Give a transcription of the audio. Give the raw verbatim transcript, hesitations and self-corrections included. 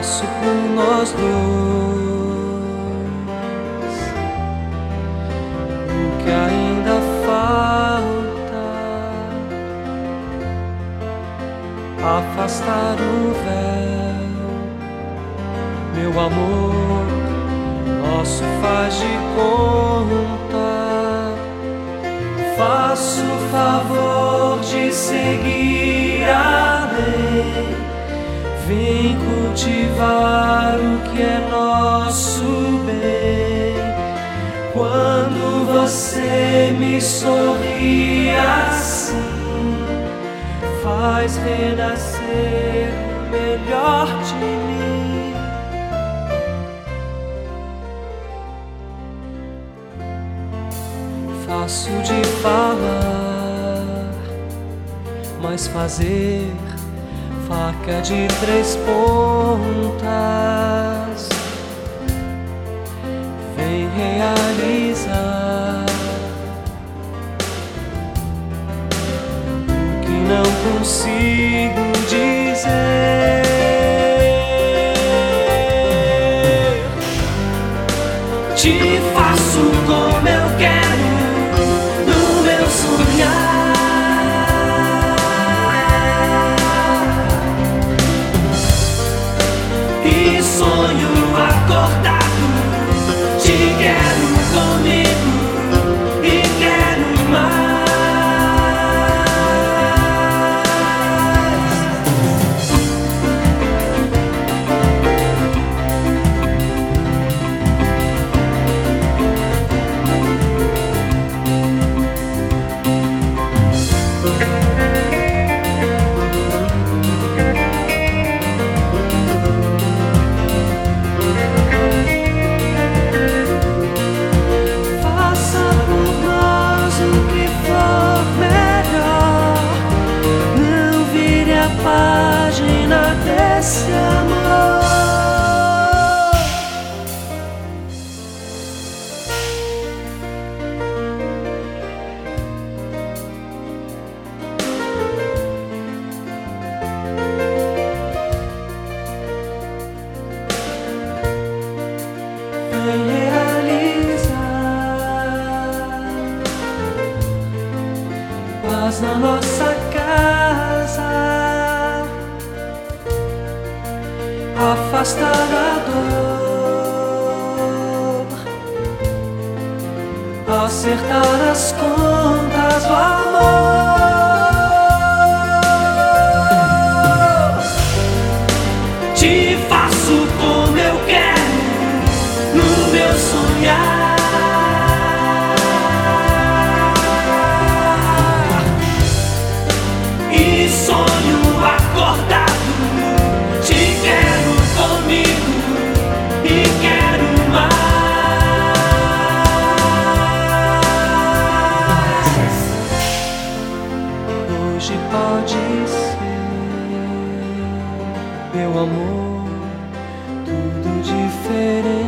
faço por nós dois o que ainda falta, afastar o véu, meu amor, nosso faz de conta. Faço o favor de seguir a lei, vem cultivar o que é nosso bem. Quando você me sorri assim, faz renascer o melhor de mim. Fácil de falar, mas fazer faca de três pontas. Vem realizar o que não consigo dizer. Te faço como eu quero no meu sonhar. Sonho acordado, te quero comigo e quero página desse amor. Vem realizar paz na nossa casa, afastar a dor, acertar as contas do amor. Te faço como eu quero no meu sonhar. E sonho acordado, te quero comigo e quero mais. Hoje pode ser, meu amor, tudo diferente.